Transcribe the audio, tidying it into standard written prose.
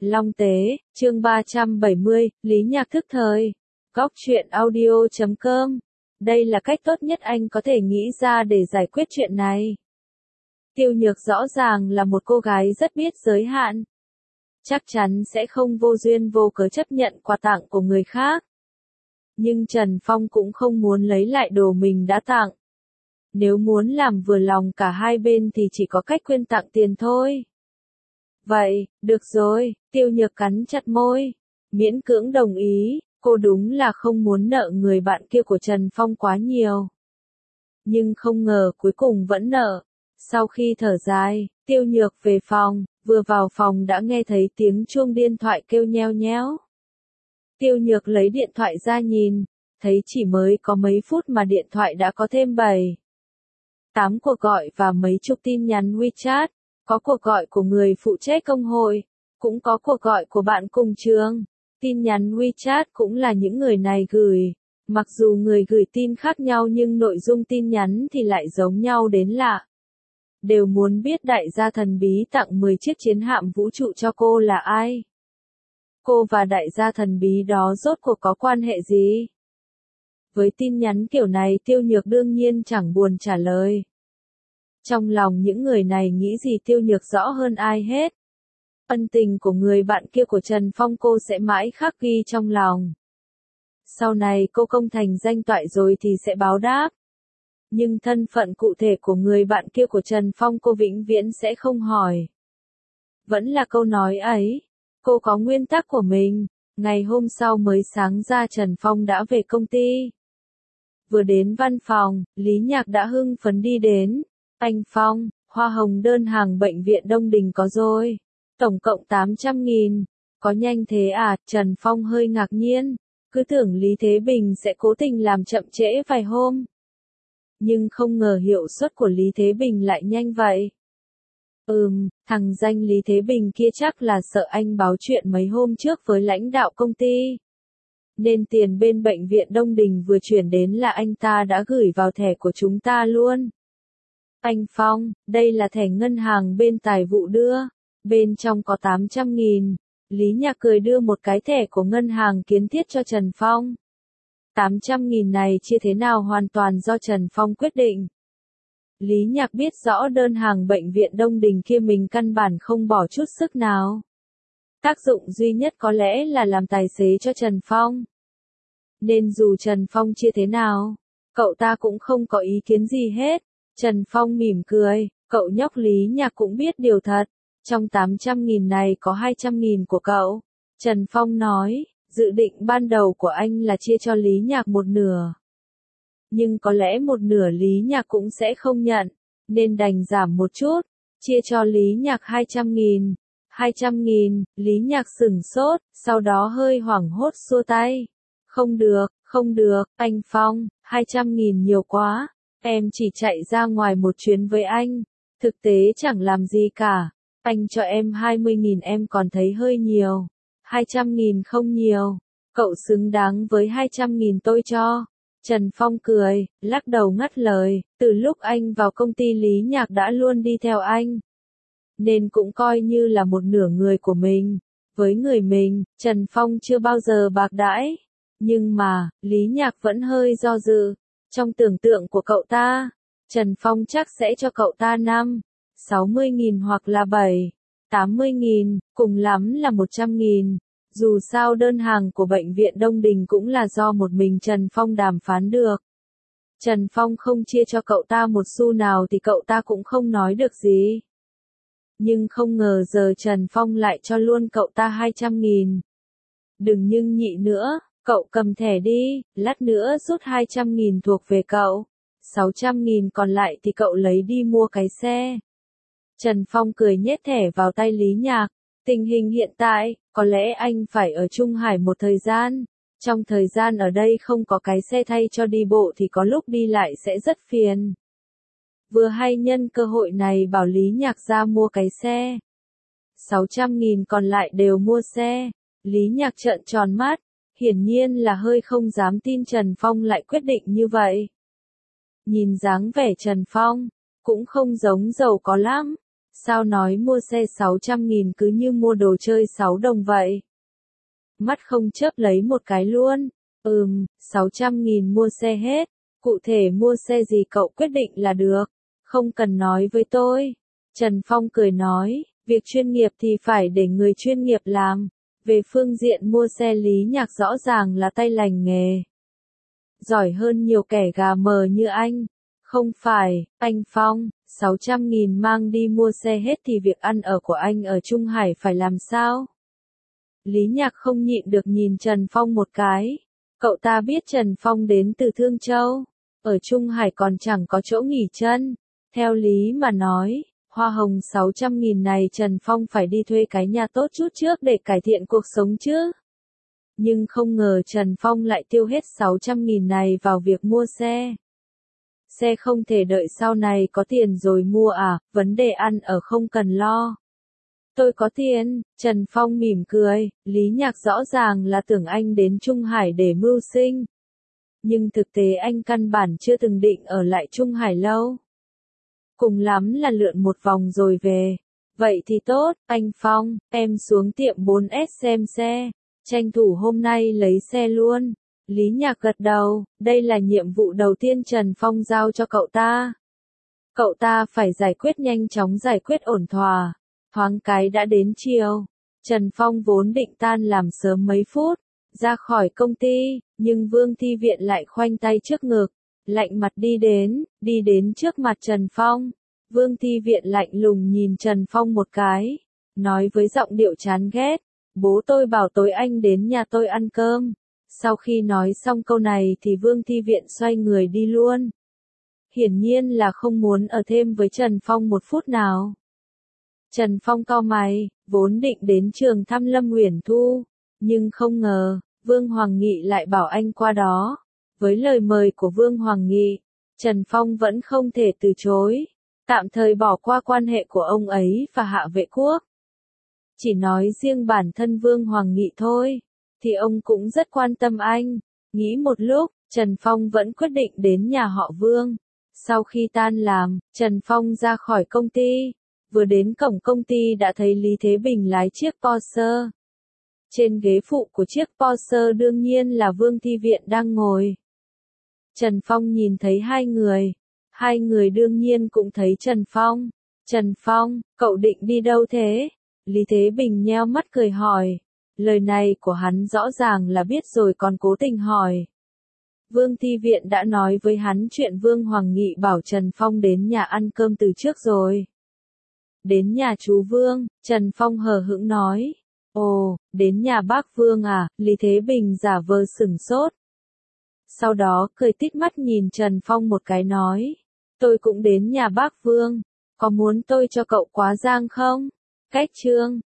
Long Tế, chương 370, Lý Nhạc thức thời. Góc truyện audio.com. Đây là cách tốt nhất anh có thể nghĩ ra để giải quyết chuyện này. Tiêu Nhược rõ ràng là một cô gái rất biết giới hạn. Chắc chắn sẽ không vô duyên vô cớ chấp nhận quà tặng của người khác. Nhưng Trần Phong cũng không muốn lấy lại đồ mình đã tặng. Nếu muốn làm vừa lòng cả hai bên thì chỉ có cách quyên tặng tiền thôi. Vậy, được rồi, Tiêu Nhược cắn chặt môi. Miễn cưỡng đồng ý, cô đúng là không muốn nợ người bạn kia của Trần Phong quá nhiều. Nhưng không ngờ cuối cùng vẫn nợ. Sau khi thở dài, Tiêu Nhược về phòng, vừa vào phòng đã nghe thấy tiếng chuông điện thoại kêu nheo nhéo. Tiêu Nhược lấy điện thoại ra nhìn, thấy chỉ mới có mấy phút mà điện thoại đã có thêm 8 cuộc gọi và mấy chục tin nhắn WeChat. Có cuộc gọi của người phụ trách công hội, cũng có cuộc gọi của bạn cùng trường. Tin nhắn WeChat cũng là những người này gửi. Mặc dù người gửi tin khác nhau nhưng nội dung tin nhắn thì lại giống nhau đến lạ. Đều muốn biết đại gia thần bí tặng 10 chiếc chiến hạm vũ trụ cho cô là ai. Cô và đại gia thần bí đó rốt cuộc có quan hệ gì? Với tin nhắn kiểu này Tiêu Nhược đương nhiên chẳng buồn trả lời. Trong lòng những người này nghĩ gì Tiêu Nhược rõ hơn ai hết. Ân tình của người bạn kia của Trần Phong cô sẽ mãi khắc ghi trong lòng. Sau này cô công thành danh toại rồi thì sẽ báo đáp. Nhưng thân phận cụ thể của người bạn kia của Trần Phong cô vĩnh viễn sẽ không hỏi. Vẫn là câu nói ấy, cô có nguyên tắc của mình. Ngày hôm sau mới sáng ra Trần Phong đã về công ty. Vừa đến văn phòng, Lý Nhạc đã hưng phấn đi đến. Anh Phong, hoa hồng đơn hàng bệnh viện Đông Đình có rồi. Tổng cộng 800.000. Có nhanh thế à? Trần Phong hơi ngạc nhiên. Cứ tưởng Lý Thế Bình sẽ cố tình làm chậm trễ vài hôm. Nhưng không ngờ hiệu suất của Lý Thế Bình lại nhanh vậy. Thằng danh Lý Thế Bình kia chắc là sợ anh báo chuyện mấy hôm trước với lãnh đạo công ty. Nên tiền bên bệnh viện Đông Đình vừa chuyển đến là anh ta đã gửi vào thẻ của chúng ta luôn. Anh Phong, đây là thẻ ngân hàng bên tài vụ đưa. Bên trong có 800.000. Lý Nhạc cười đưa một cái thẻ của ngân hàng Kiến Thiết cho Trần Phong. 800.000 này chia thế nào hoàn toàn do Trần Phong quyết định. Lý Nhạc biết rõ đơn hàng bệnh viện Đông Đình kia mình căn bản không bỏ chút sức nào. Tác dụng duy nhất có lẽ là làm tài xế cho Trần Phong. Nên dù Trần Phong chia thế nào, cậu ta cũng không có ý kiến gì hết. Trần Phong mỉm cười, cậu nhóc Lý Nhạc cũng biết điều thật. Trong 800.000 này có 200.000 của cậu. Trần Phong nói, dự định ban đầu của anh là chia cho Lý Nhạc một nửa. Nhưng có lẽ một nửa Lý Nhạc cũng sẽ không nhận, nên đành giảm một chút, chia cho Lý Nhạc 200.000. 200.000, Lý Nhạc sửng sốt, sau đó hơi hoảng hốt xua tay. Không được, anh Phong, 200.000 nhiều quá. Em chỉ chạy ra ngoài một chuyến với anh. Thực tế chẳng làm gì cả. Anh cho em 20.000 em còn thấy hơi nhiều. 200.000 không nhiều. Cậu xứng đáng với 200.000 tôi cho. Trần Phong cười, lắc đầu ngắt lời. Từ lúc anh vào công ty Lý Nhạc đã luôn đi theo anh. Nên cũng coi như là một nửa người của mình. Với người mình, Trần Phong chưa bao giờ bạc đãi. Nhưng mà, Lý Nhạc vẫn hơi do dự. Trong tưởng tượng của cậu ta, Trần Phong chắc sẽ cho cậu ta 60.000 hoặc là 80.000, cùng lắm là 100.000. Dù sao đơn hàng của bệnh viện Đông Đình cũng là do một mình Trần Phong đàm phán được. Trần Phong không chia cho cậu ta một xu nào thì cậu ta cũng không nói được gì. Nhưng không ngờ giờ Trần Phong lại cho luôn cậu ta 200.000. Đừng nhưng nhị nữa. Cậu cầm thẻ đi, lát nữa rút 200.000 thuộc về cậu. 600.000 còn lại thì cậu lấy đi mua cái xe. Trần Phong cười nhét thẻ vào tay Lý Nhạc. Tình hình hiện tại, có lẽ anh phải ở Trung Hải một thời gian. Trong thời gian ở đây không có cái xe thay cho đi bộ thì có lúc đi lại sẽ rất phiền. Vừa hay nhân cơ hội này bảo Lý Nhạc ra mua cái xe. 600.000 còn lại đều mua xe. Lý Nhạc trợn tròn mắt. Hiển nhiên là hơi không dám tin Trần Phong lại quyết định như vậy. Nhìn dáng vẻ Trần Phong, cũng không giống giàu có lắm. Sao nói mua xe 600.000 cứ như mua đồ chơi 6 đồng vậy? Mắt không chớp lấy một cái luôn. 600.000 mua xe hết. Cụ thể mua xe gì cậu quyết định là được. Không cần nói với tôi. Trần Phong cười nói, việc chuyên nghiệp thì phải để người chuyên nghiệp làm. Về phương diện mua xe Lý Nhạc rõ ràng là tay lành nghề. Giỏi hơn nhiều kẻ gà mờ như anh. Không phải, anh Phong, 600.000 mang đi mua xe hết thì việc ăn ở của anh ở Trung Hải phải làm sao? Lý Nhạc không nhịn được nhìn Trần Phong một cái. Cậu ta biết Trần Phong đến từ Thương Châu. Ở Trung Hải còn chẳng có chỗ nghỉ chân. Theo lý mà nói, hoa hồng 600.000 này Trần Phong phải đi thuê cái nhà tốt chút trước để cải thiện cuộc sống chứ. Nhưng không ngờ Trần Phong lại tiêu hết 600.000 này vào việc mua xe. Xe không thể đợi sau này có tiền rồi mua à, vấn đề ăn ở không cần lo. Tôi có tiền, Trần Phong mỉm cười, Lý Nhạc rõ ràng là tưởng anh đến Trung Hải để mưu sinh. Nhưng thực tế anh căn bản chưa từng định ở lại Trung Hải lâu. Cùng lắm là lượn một vòng rồi về. Vậy thì tốt, anh Phong, em xuống tiệm 4S xem xe. Tranh thủ hôm nay lấy xe luôn. Lý Nhạc gật đầu, đây là nhiệm vụ đầu tiên Trần Phong giao cho cậu ta. Cậu ta phải giải quyết nhanh chóng giải quyết ổn thỏa. Thoáng cái đã đến chiều. Trần Phong vốn định tan làm sớm mấy phút, ra khỏi công ty, nhưng Vương Thi Viện lại khoanh tay trước ngực, lạnh mặt đi đến trước mặt Trần Phong. Vương Thi Viện lạnh lùng nhìn Trần Phong một cái, nói với giọng điệu chán ghét, bố tôi bảo tối anh đến nhà tôi ăn cơm. Sau khi nói xong câu này thì Vương Thi Viện xoay người đi luôn. Hiển nhiên là không muốn ở thêm với Trần Phong một phút nào. Trần Phong cau mày, vốn định đến trường thăm Lâm Uyển Thu, nhưng không ngờ, Vương Hoàng Nghị lại bảo anh qua đó. Với lời mời của Vương Hoàng Nghị, Trần Phong vẫn không thể từ chối, tạm thời bỏ qua quan hệ của ông ấy và Hạ Vệ Quốc. Chỉ nói riêng bản thân Vương Hoàng Nghị thôi, thì ông cũng rất quan tâm anh. Nghĩ một lúc, Trần Phong vẫn quyết định đến nhà họ Vương. Sau khi tan làm, Trần Phong ra khỏi công ty. Vừa đến cổng công ty đã thấy Lý Thế Bình lái chiếc Porsche. Trên ghế phụ của chiếc Porsche đương nhiên là Vương Thi Viện đang ngồi. Trần Phong nhìn thấy hai người đương nhiên cũng thấy Trần Phong. Trần Phong, cậu định đi đâu thế? Lý Thế Bình nheo mắt cười hỏi. Lời này của hắn rõ ràng là biết rồi còn cố tình hỏi. Vương Thi Viện đã nói với hắn chuyện Vương Hoàng Nghị bảo Trần Phong đến nhà ăn cơm từ trước rồi. Đến nhà chú Vương, Trần Phong hờ hững nói. Ồ, đến nhà bác Vương à, Lý Thế Bình giả vờ sửng sốt. Sau đó cười tít mắt nhìn Trần Phong một cái nói. Tôi cũng đến nhà bác Vương, có muốn tôi cho cậu quá giang không? Cách chương